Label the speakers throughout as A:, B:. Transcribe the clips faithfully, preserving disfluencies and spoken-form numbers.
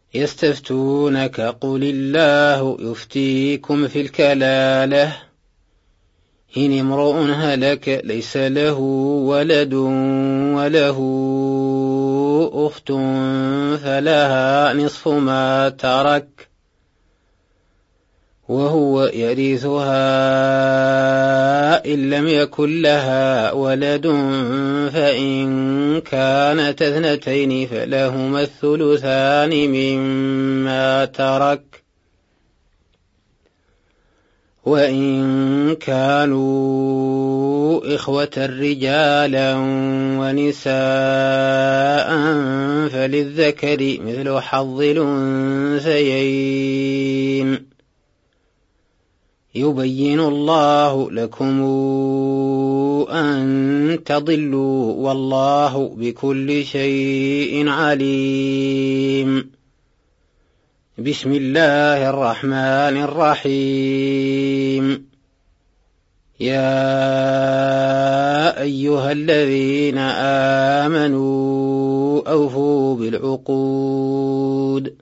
A: يستفتونك قل الله يفتيكم في الكلالة إن امرؤ هلك ليس له ولد وله أخت فلها نصف ما ترك وهو يرثها إن لم يكن لها ولد فإن كانت اثنتين فلهما الثلثان مما ترك وإن كانوا إخوة رجالا ونساء فللذكر مثل حظ الأنثيين يبين الله لكم أن تضلوا والله بكل شيء عليم. بسم الله الرحمن الرحيم. يا أيها الذين آمنوا أوفوا بالعقود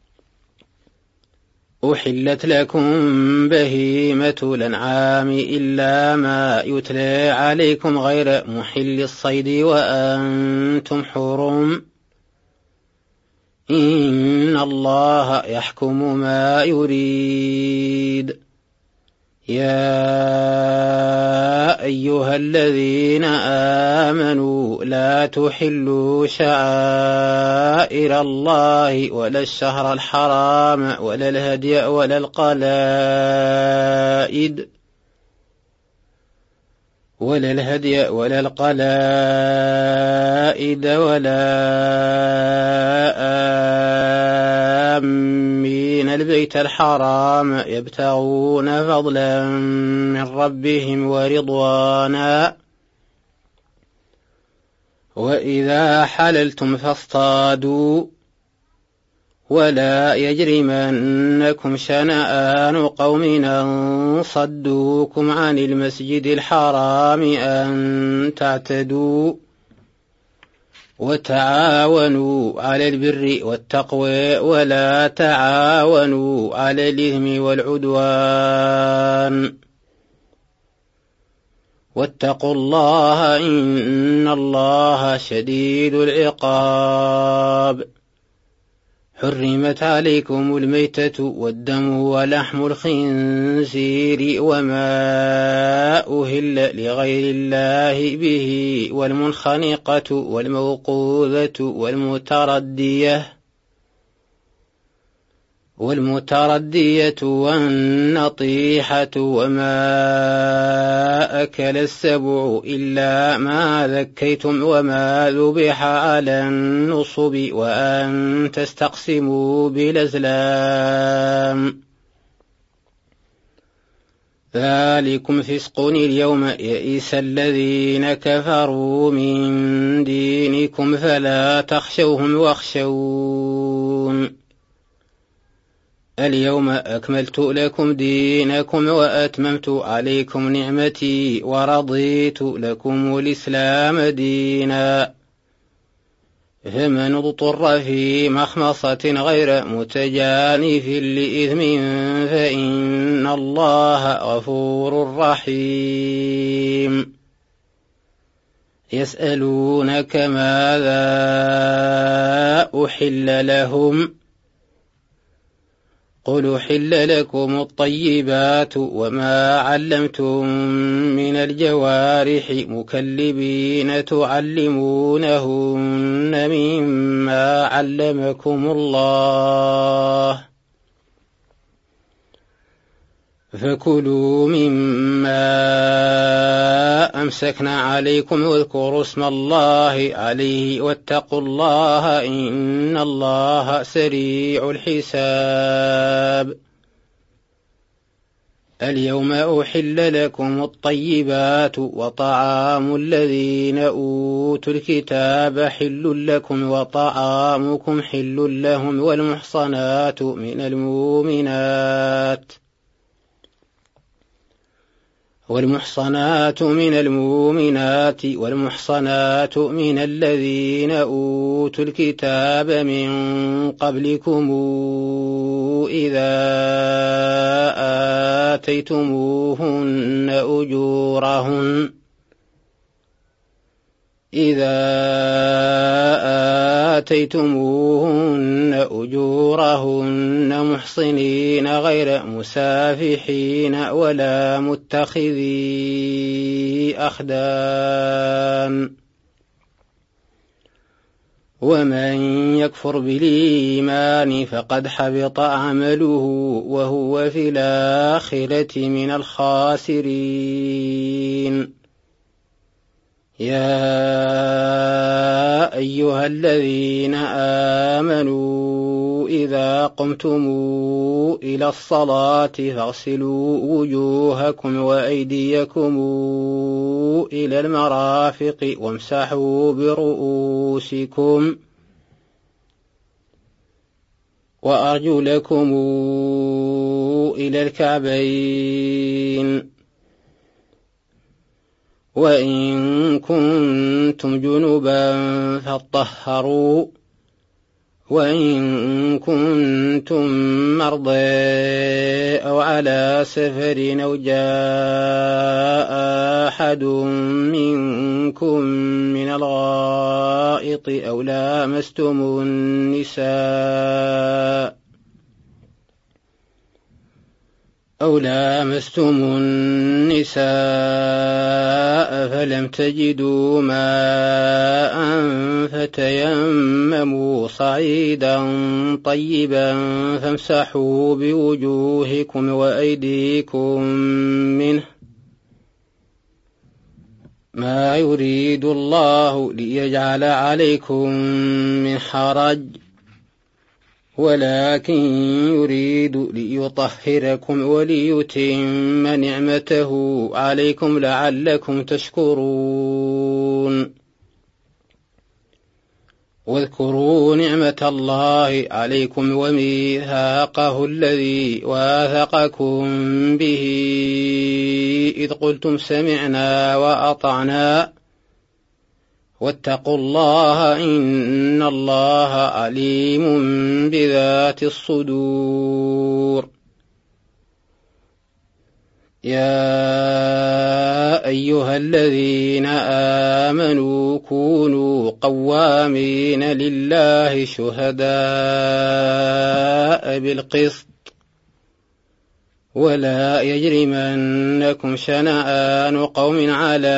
A: أحلت لكم بهيمة الأنعام إلا ما يتلى عليكم غير محل الصيد وأنتم حرم إن الله يحكم ما يريد. يا أيها الذين آمنوا لا تحلوا شعائر الله ولا الشهر الحرام ولا الهدي ولا القلائد ولا الهدي ولا القلائد ولا آمين البيت الحرام يبتغون فضلا من ربهم ورضوانا وإذا حللتم فاصطادوا ولا يجرمنكم شنآن قوم أن صدوكم عن المسجد الحرام أن تعتدوا وتعاونوا على البر والتقوى ولا تعاونوا على الإثم والعدوان واتقوا الله إن الله شديد العقاب. حرمت عليكم الميتة والدم ولحم الخنزير وما أهل لغير الله به والمنخنقة والموقوذة والمتردية والمتردية والنطيحة وما أكل السبع إلا ما ذكيتم وما ذبح على النصب وأن تستقسموا بالأزلام ذلكم فسق. اليوم يئس الذين كفروا من دينكم فلا تخشوهم واخشون. اليوم أكملت لكم دينكم وأتممت عليكم نعمتي ورضيت لكم الإسلام دينا فمن اضطر في مخمصة غير متجانف لإثم فإن الله غفور رحيم. يسألونك ماذا أحل لهم قل أحل لكم الطيبات وما علمتم من الجوارح مكلبين تعلمونهن مما علمكم الله فكلوا مما أمسكنا عليكم واذكروا اسم الله عليه واتقوا الله إن الله سريع الحساب. اليوم أحل لكم الطيبات وطعام الذين أوتوا الكتاب حل لكم وطعامكم حل لهم والمحصنات من المؤمنات والمحصنات من المؤمنات والمحصنات من الذين أوتوا الكتاب من قبلكم إذا آتيتموهن أجورهن إذا آتيتموهن أجورهن محصنين غير مسافحين ولا متخذي أخدان ومن يكفر بالإيمان فقد حبط عمله وهو في الآخرة من الخاسرين. يا أيها الذين آمنوا إذا قمتم إلى الصلاة فاغسلوا وجوهكم وأيديكم إلى المرافق وامسحوا برؤوسكم وأرجلكم إلى الكعبين وإن كنتم جنبا فاطهروا وإن كنتم مرضى أو على سفر أو جاء أحد منكم من الغائط أو لامستم النساء أو لامستم النساء فلم تجدوا ماء فتيمموا صعيدا طيبا فامسحوا بوجوهكم وأيديكم منه ما يريد الله ليجعل عليكم من حرج ولكن يريد ليطهركم وليتم نعمته عليكم لعلكم تشكرون. واذكروا نعمة الله عليكم وميثاقه الذي واثقكم به إذ قلتم سمعنا وأطعنا واتقوا الله إن الله عليم بذات الصدور. يا أيها الذين آمنوا كونوا قوامين لله شهداء بالقسط ولا يجرمنكم شنآن قوم على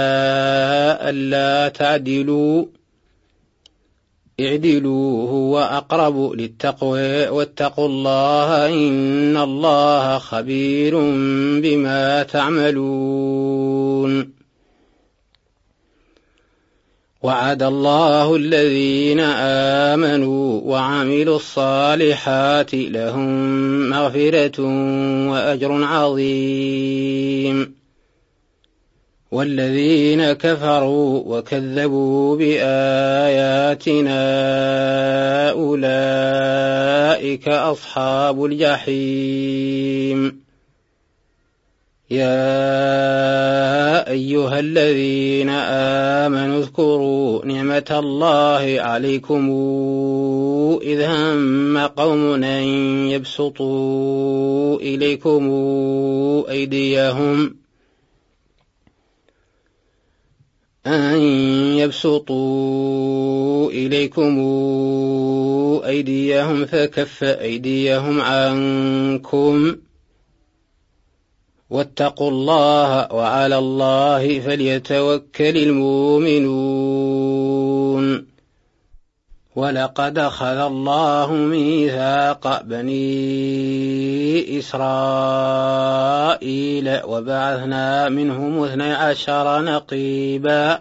A: ألا تعدلوا اعدلوا هو أقرب للتقوى واتقوا الله إن الله خبير بما تعملون. وعد الله الذين آمنوا وعملوا الصالحات لهم مغفرة وأجر عظيم. والذين كفروا وكذبوا بآياتنا أولئك أصحاب الجحيم. يا أيها الذين آمنوا اذكروا نعمة الله عليكم إذ هم قوم أن يبسطوا إليكم أيديهم أن يبسطوا إليكم أيديهم فكف أيديهم عنكم واتقوا الله وعلى الله فليتوكل المؤمنون. ولقد أخذ الله ميثاق بني إسرائيل وبعثنا منهم اثني عشر نقيبا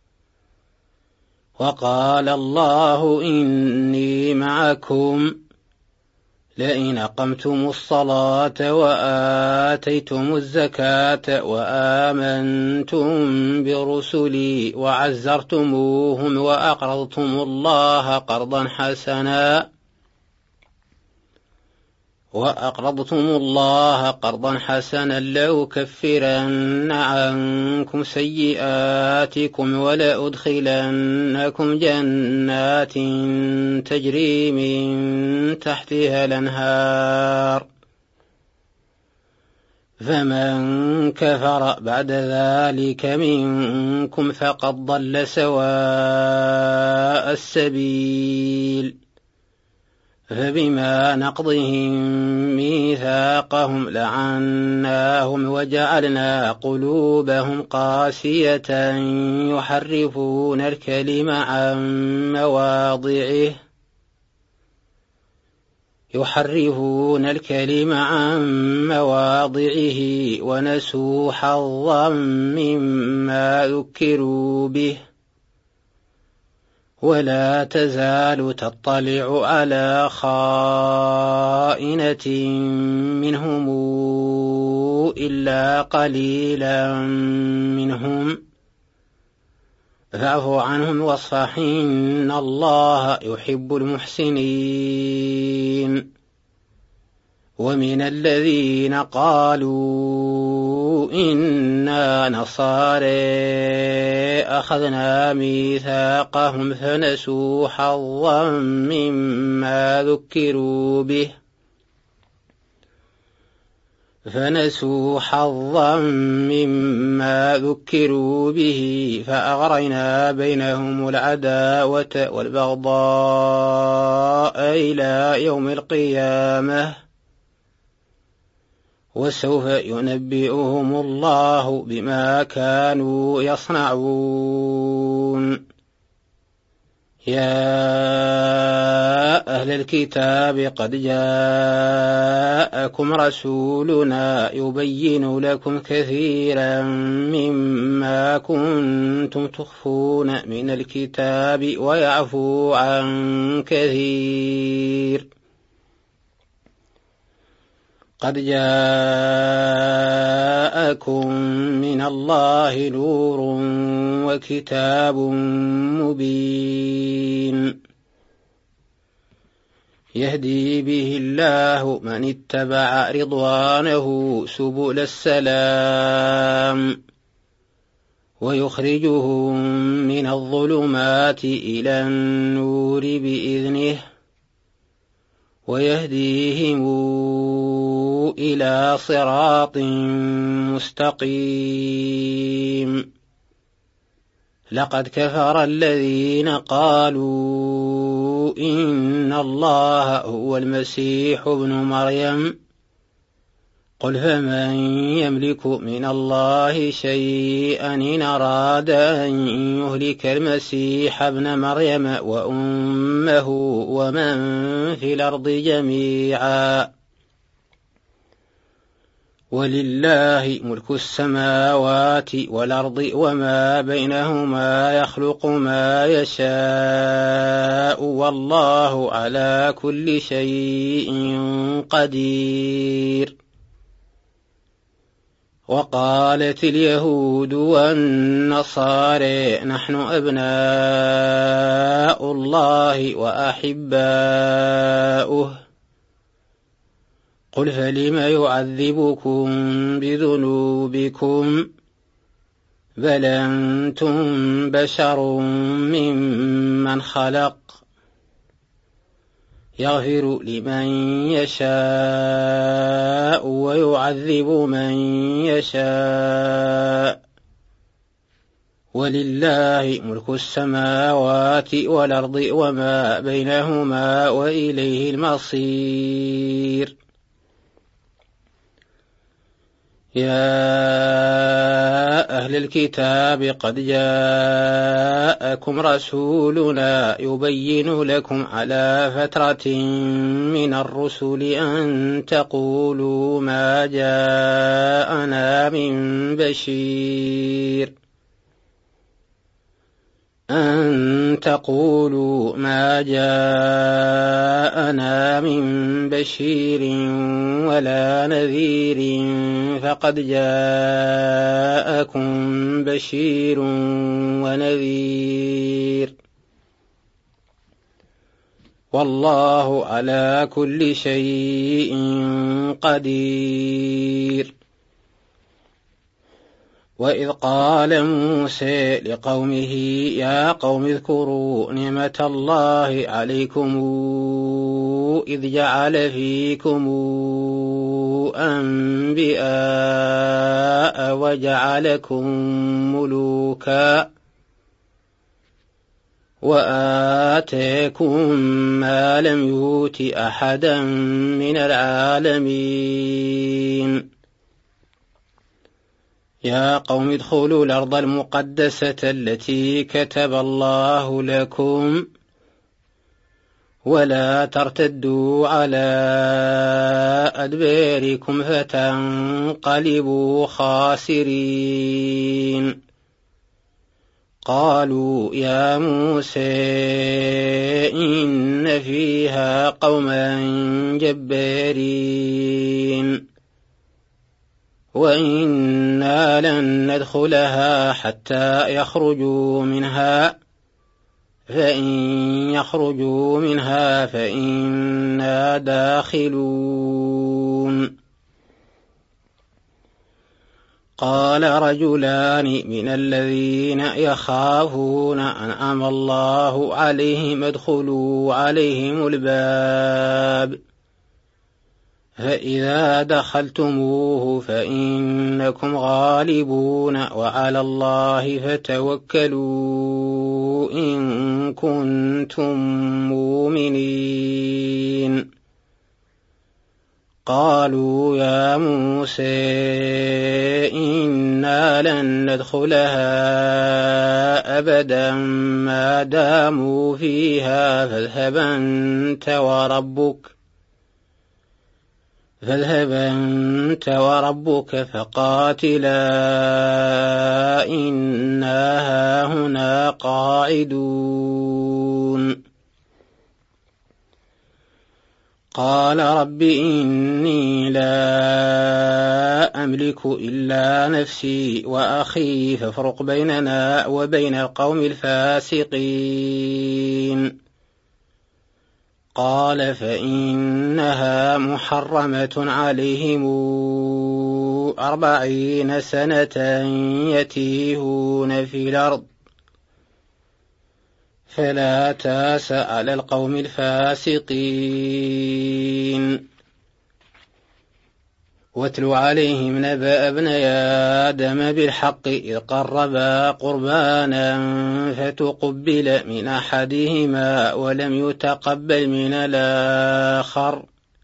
A: وقال الله إني معكم لئن أقمتم الصلاة وآتيتم الزكاة وآمنتم برسلي وعزرتموهم وأقرضتم الله قرضا حسنا وأقرضتم الله قرضا حسنا لأكفرن عنكم سيئاتكم ولأدخلنكم جنات تجري من تحتها الأنهار فمن كفر بعد ذلك منكم فقد ضل سواء السبيل فبما نقضهم ميثاقهم لعناهم وجعلنا قلوبهم قاسية يحرفون الكلم عن مواضعه يحرفون الكلم عن مواضعه ونسوا حظا مما ذكروا به ولا تزال تطلع على خائنة منهم إلا قليلا منهم فاعف عنهم واصفح إن الله يحب المحسنين. ومن الذين قالوا إنا نصارى أخذنا ميثاقهم فنسوا حظا مما ذكروا به فنسوا حظا مما ذكروا به فأغرينا بينهم العداوة والبغضاء إلى يوم القيامة وسوف ينبئهم الله بما كانوا يصنعون. يا أهل الكتاب قد جاءكم رسولنا يبين لكم كثيرا مما كنتم تخفون من الكتاب ويعفو عن كثير. قد جاءكم من الله نور وكتاب مبين يهدي به الله من اتبع رضوانه سبل السلام ويخرجهم من الظلمات إلى النور بإذنه ويهديهم إلى صراط مستقيم. لقد كفر الذين قالوا إن الله هو المسيح ابن مريم قل فمن يملك من الله شيئا إن أراد أن يهلك المسيح ابن مريم وأمه ومن في الأرض جميعا ولله ملك السماوات والأرض وما بينهما يخلق ما يشاء والله على كل شيء قدير. وقالت اليهود والنصارى نحن أبناء الله وأحباؤه قل فلم يعذبكم بذنوبكم بل أنتم بشر ممن خلق يغفر لمن يشاء ويعذب من يشاء ولله ملك السماوات والأرض وما بينهما وإليه المصير. يا أهل الكتاب قد جاءكم رسولنا يبين لكم على فترة من الرسل أن تقولوا ما جاءنا من بشير أن تقولوا ما جاءنا من بشير ولا نذير فقد جاءكم بشير ونذير والله على كل شيء قدير. وإذ قال موسى لقومه يا قوم اذكروا نعمة الله عليكم إذ جعل فيكم أنبياء وجعلكم ملوكا وآتاكم ما لم يؤت أحدا من العالمين. يا قوم ادخلوا الأرض المقدسة التي كتب الله لكم ولا ترتدوا على أدباركم فتنقلبوا خاسرين. قالوا يا موسى إن فيها قوما جبارين وإنا لن ندخلها حتى يخرجوا منها فإن يخرجوا منها فإنا داخلون. قال رجلان من الذين يخافون أنعم الله عليهم ادخلوا عليهم الباب فإذا دخلتموه فإنكم غالبون وعلى الله فتوكلوا إن كنتم مؤمنين. قالوا يا موسى إنا لن ندخلها أبدا ما داموا فيها فاذهب أنت وربك فاذهب أنت وربك فقاتلا إنا هاهنا قاعدون. قال رب إني لا أملك إلا نفسي وأخي فافرق بيننا وبين القوم الفاسقين. قال فإنها محرمة عليهم أربعين سنة يتيهون في الأرض فلا تاس على القوم الفاسقين. واتل عليهم نبأ ابني آدم بالحق إذ قربا قربانا فتقبل من أحدهما ولم يتقبل من الآخر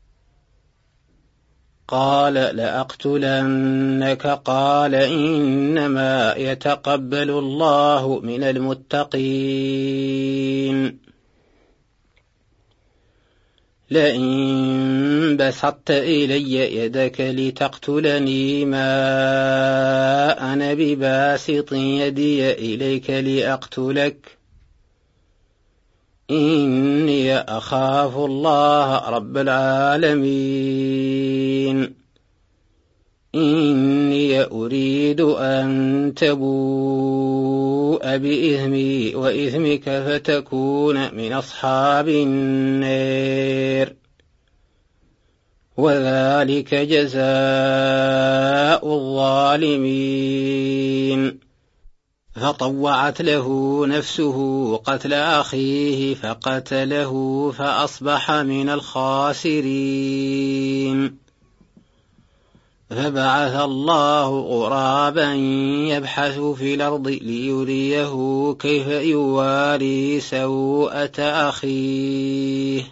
A: قال لأقتلنك قال إنما يتقبل الله من المتقين. لئن بسطت إلي يدك لتقتلني ما أنا بباسط يدي إليك لأقتلك إني أخاف الله رب العالمين. إني أريد أن تبوء بإثمي وإثمك فتكون من أصحاب النار وذلك جزاء الظالمين. فطوعت له نفسه قتل أخيه فقتله فأصبح من الخاسرين. فبعث الله غرابا يبحث في الأرض ليريه كيف يواري سوءة أخيه.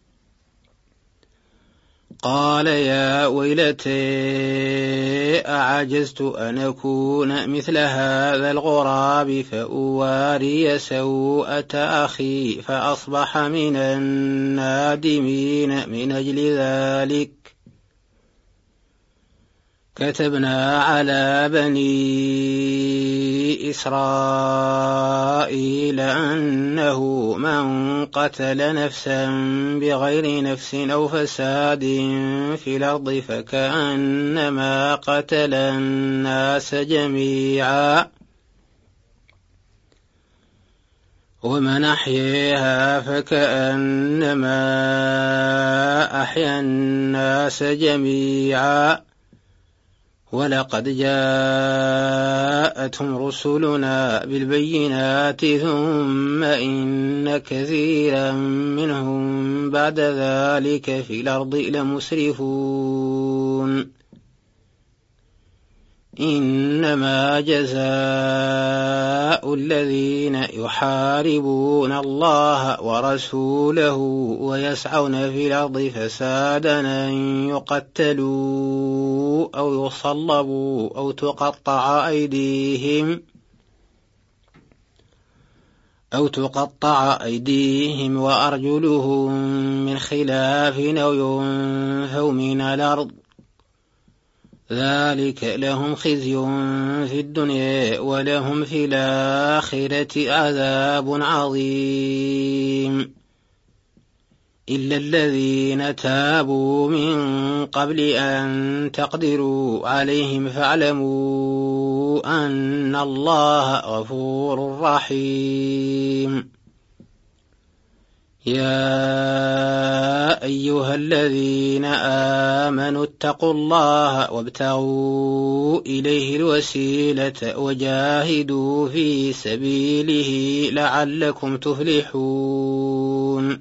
A: قال يا ويلتى أعجزت أن أكون مثل هذا الغراب فأواري سوءة أخي فأصبح من النادمين. من أجل ذلك كتبنا على بني إسرائيل أنه من قتل نفسا بغير نفس أو فساد في الأرض فكأنما قتل الناس جميعا ومن أحياها فكأنما أحيا الناس جميعا ولقد جاءتهم رسلنا بالبينات ثم إن كثيرا منهم بعد ذلك في الأرض لمسرفون إنما جزاء الذين يحاربون الله ورسوله ويسعون في الأرض فسادا أن يقتلوا أو يصلبوا أو تقطع أيديهم أو تقطع أيديهم وأرجلهم من خلاف أو ينفوا من الأرض ذلك لهم خزي في الدنيا ولهم في الآخرة عذاب عظيم إلا الذين تابوا من قبل أن تقدروا عليهم فاعلموا أن الله غفور رحيم يا أيها الذين آمنوا اتقوا الله وابتغوا إليه الوسيلة وجاهدوا في سبيله لعلكم تفلحون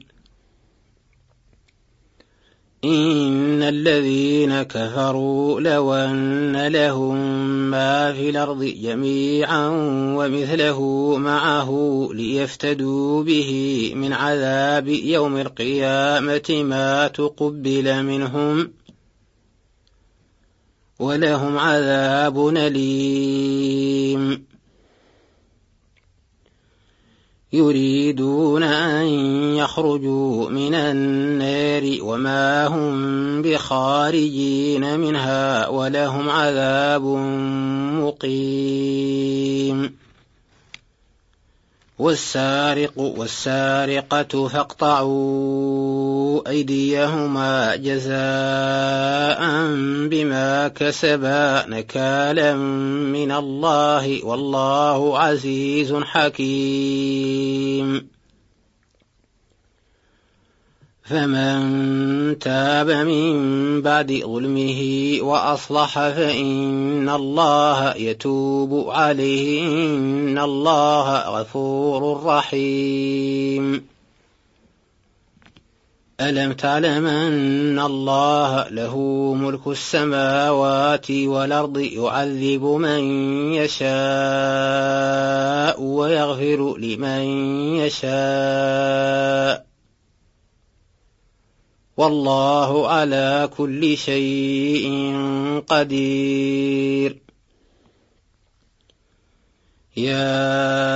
A: إن الذين كفروا لو أن لهم ما في الأرض جميعا ومثله معه ليفتدوا به من عذاب يوم القيامة ما تقبل منهم ولهم عذاب أليم يريدون أن يخرجوا من النار وما هم بخارجين منها ولهم عذاب مقيم والسارق والسارقة فاقطعوا أيديهما جزاء بما كسبا نكالا من الله والله عزيز حكيم فمن تاب من بعد ظلمه وأصلح فإن الله يتوب عليه إن الله غفور رحيم ألم تعلم أن الله له ملك السماوات والأرض يعذب من يشاء ويغفر لمن يشاء والله على كل شيء قدير يا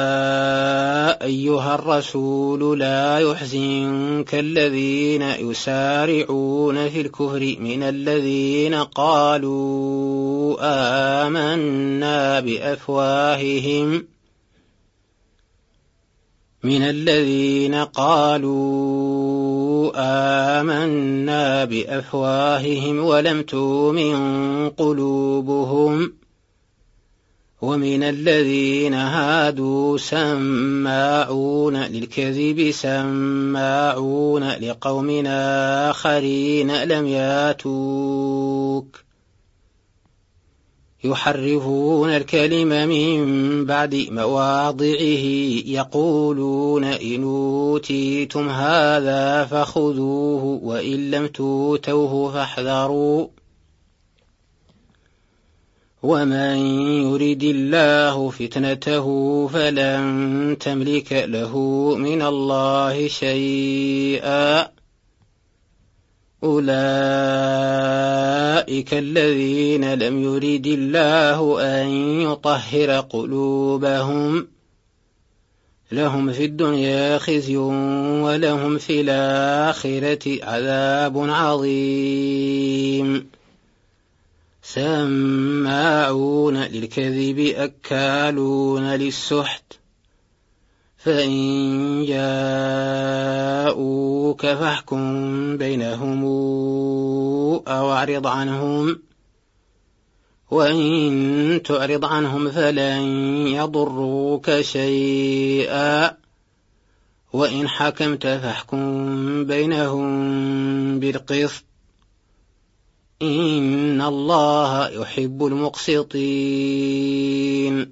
A: أيها الرسول لا يحزنك الذين يسارعون في الكفر من الذين قالوا آمنا بأفواههم من الذين قالوا آمنا بأفواههم ولم تؤمن قلوبهم ومن الذين هادوا سماعون للكذب سماعون لقوم آخرين لم ياتوك يحرفون الكلم من بعد مواضعه يقولون إن أوتيتم هذا فخذوه وإن لم تؤتوه فاحذروا ومن يرد الله فتنته فلن تملك له من الله شيئا أولئك الذين لم يرد الله أن يطهر قلوبهم لهم في الدنيا خزي ولهم في الآخرة عذاب عظيم سماعون للكذب أكالون للسحت فإن جاءوك فاحكم بينهم أو أعرض عنهم وإن تعرض عنهم فلن يضروك شيئا وإن حكمت فاحكم بينهم بالقسط إن الله يحب المقسطين.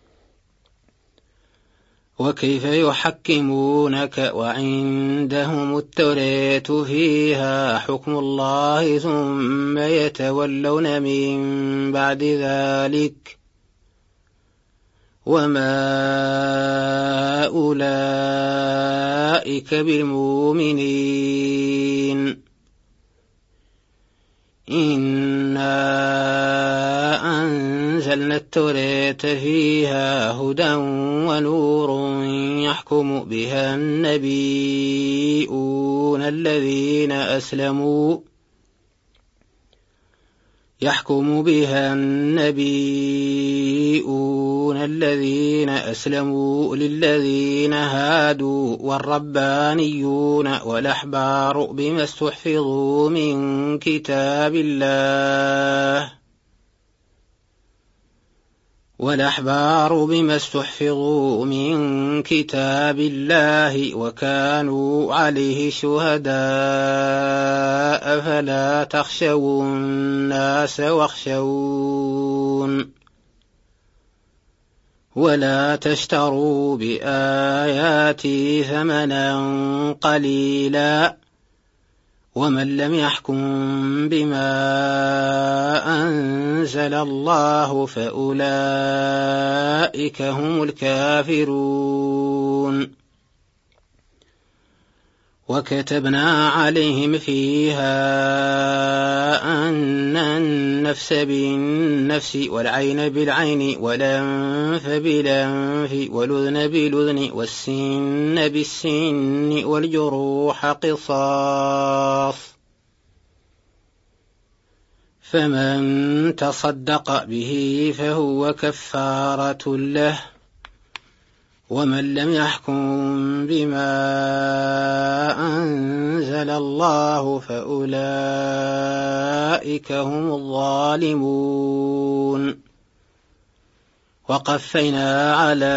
A: وكيف يحكمونك وعندهم التوراة فيها حكم الله ثم يتولون من بعد ذلك وما أولئك بالمؤمنين. إنا أنزلنا التوراة فيها هدى ونور يحكم بها النبيون الذين أسلموا يحكم بها النبيون الذين أسلموا للذين هادوا والربانيون والأحبار بما استحفظوا من كتاب الله والأحبار بما استحفظوا من كتاب الله وكانوا عليه شهداء فلا تخشوا الناس واخشون ولا تشتروا بآياتي ثمنا قليلا ومن لم يحكم بما أنزل الله فأولئك هم الكافرون. وكتبنا عليهم فيها أن النفس بالنفس والعين بالعين والأنف بالأنف والأذن بالأذن والسن بالسن والجروح قصاص فمن تصدق به فهو كفارة له ومن لم يحكم بما أنزل الله فأولئك هم الظالمون. وقفينا على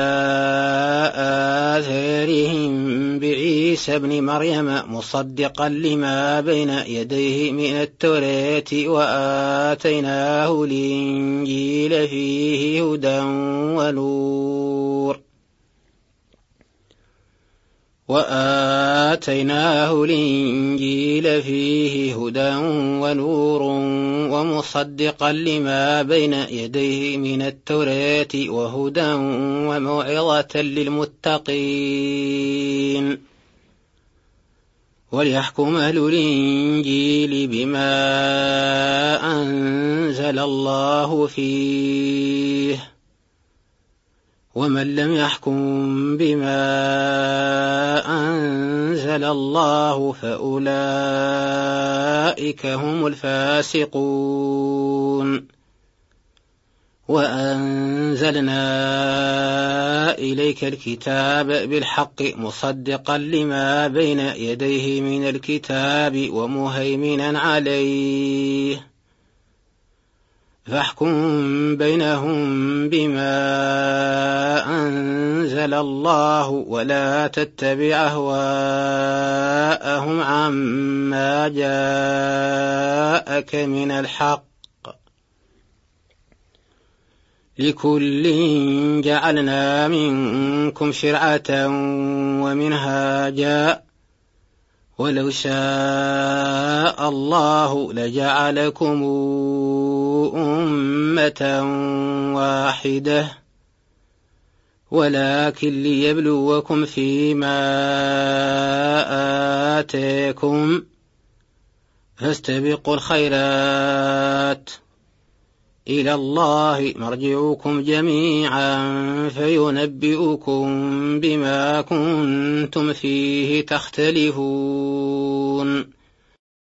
A: آثارهم بعيسى ابن مريم مصدقا لما بين يديه من التوراة وآتيناه الإنجيل فيه هدى ونور وآتيناه الإنجيل فيه هدى ونور ومصدقا لما بين يديه من التوراة وهدى وموعظة للمتقين. وليحكم أهل الإنجيل بما أنزل الله فيه ومن لم يحكم بما أنزل الله فأولئك هم الفاسقون. وأنزلنا إليك الكتاب بالحق مصدقا لما بين يديه من الكتاب ومهيمنا عليه فاحكم بينهم بما أنزل الله ولا تتبع أهواءهم عما جاءك من الحق لكل جعلنا منكم شرعة ومنهاجا ولو شاء الله لجعلكم أمة واحدة ولكن ليبلوكم فيما آتاكم فاستبقوا الخيرات إلى الله مرجعكم جميعا فينبئكم بما كنتم فيه تختلفون.